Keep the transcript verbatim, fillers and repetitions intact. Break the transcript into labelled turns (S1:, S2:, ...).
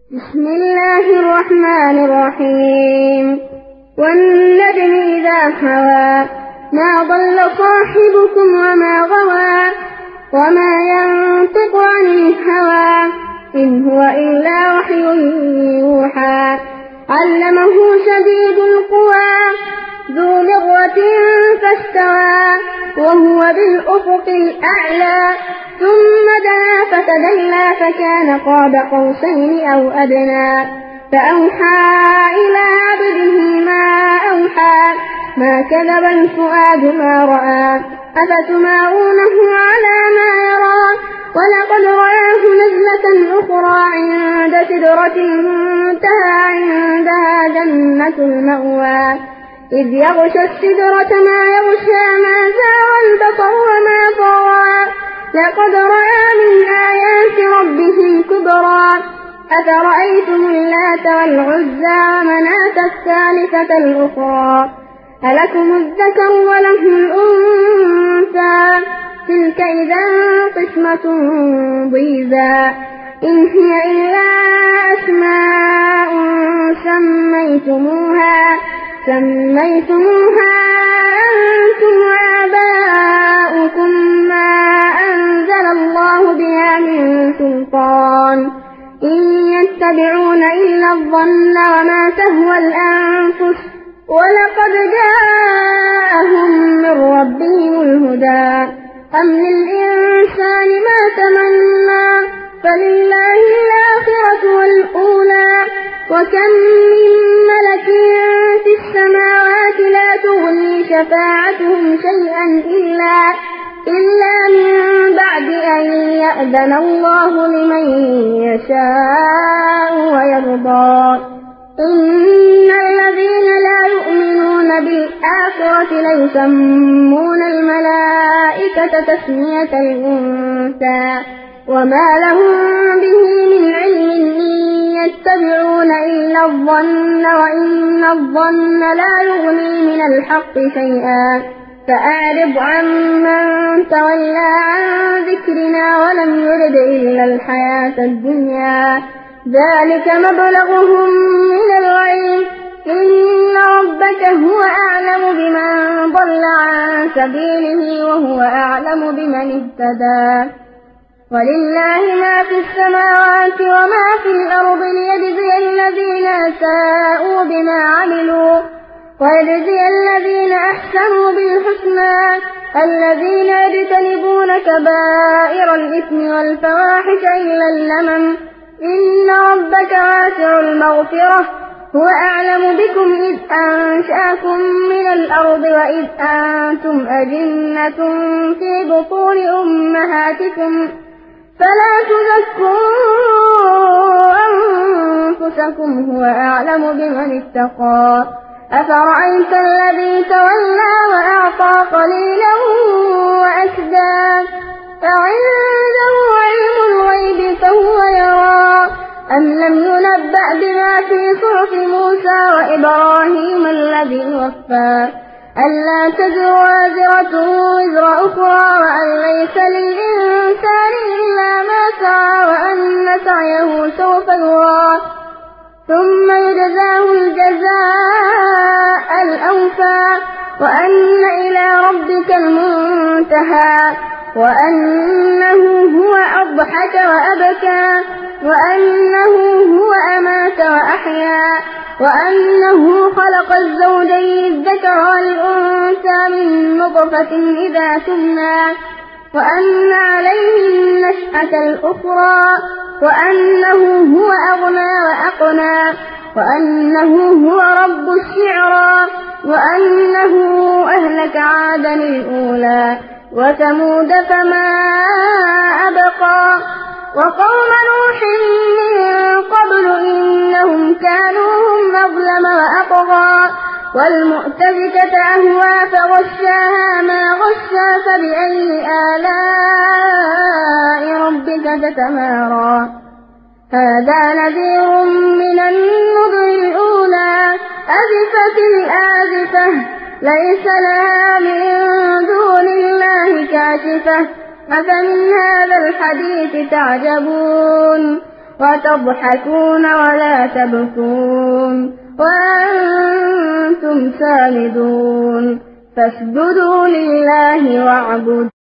S1: بسم الله الرحمن الرحيم والنجم إذا هوى ما ضل صاحبكم وما غوى وما ينطق عن الهوى إن هو إلا وحي يوحى علمه شديد القوى ذو مرة فاستوى وهو بالأفق الأعلى ثم دنا فتدلى فكان قاب قوسين أو أدنى فأوحى إلى عبده ما أوحى ما كذب الفؤاد ما رأى أفتمارونه على ما يرى ولقد رآه نزلة أخرى عند سدرة المنتهى عندها جنة المأوى إذ يغشى السدرة ما يغشى ما زاغ البصر وما طغى لقد رأى من آيات ربه الكبرى أفرأيتم اللات والعزى ومناة الثالثة الأخرى ألكم الذكر وله الأنثى تلك إذا قسمة ضيزى إن هي إلا أسماء سميتموها سميتموها أنتم وآباؤكم ما أنزل الله بها من سلطان إن يتبعون إلا الظن وما تهوى الأنفس ولقد جاءهم من ربهم الهدى أم للإنسان ما تمنى فلله الآخرة والأولى وكم من ملك في السماوات لا تغني شفاعتهم شيئا إلا إلا من بعد أن يأذن الله لمن يشاء ويرضى إن الذين لا يؤمنون بالآخرة ليسمون الملائكة تسمية الأنثى وما لهم به من علم إن يتبعون إلا الظن وإن الظن لا يغني من الحق شيئا فأعرض عمن تولى عن ذكرنا ولم يرد إلا الحياة الدنيا ذلك مبلغهم من العلم إن ربك هو أعلم بمن ضل عن سبيله وهو أعلم بمن اهتدى ولله ما في السماوات وما في الأرض ليجزي الذين أساءوا بما عملوا ويجزي الذين أحسنوا بالحسنى الذين يجتنبون كبائر الإثم والفواحش إلا اللمم إن ربك واسع المغفرة هو أعلم بكم إذ أنشأكم من الأرض وإذ أنتم أجنة في بطون أمهاتكم فلا تزكوا أنفسكم هو أعلم بمن اتقى أفرأيت الذي تولى وأعطى قليلا وأكدى أعنده علم الغيب فهو يرى أم لم ينبأ بما في صحف موسى وإبراهيم الذي وفى ألا تزر وازرة وزر أخرى وأن ليس للإنسان إلا ما سعى وأن سعيه سوف يرى ثم يجزاه الجزاء الأوفى وأن إلى ربك المنتهى وأنه هو أضحك وأبكى وأنه هو أمات وأحيا وأنه خلق الزوجين الذكر والأنثى من نطفة إذا تمنى وأن عليه النشأة الأخرى وأنه هو أغنى وأقنى وأنه هو رب الشعرى وأنه أهلك عادا الأولى وثمود فما أبقى وقوم نوح من قبل إنهم كانوا هم أظلم وأطغى والمؤتفكة أهوى فغشاها ما غشى فبأي آلاء ربك تتمارى هذا نذير من النذر الأولى أزفت الآزفة ليس لها من دون الله كاشفة أفمن هذا الحديث تعجبون وتضحكون ولا تبكون وأنتم سامدون فاسجدوا لله واعبدوا.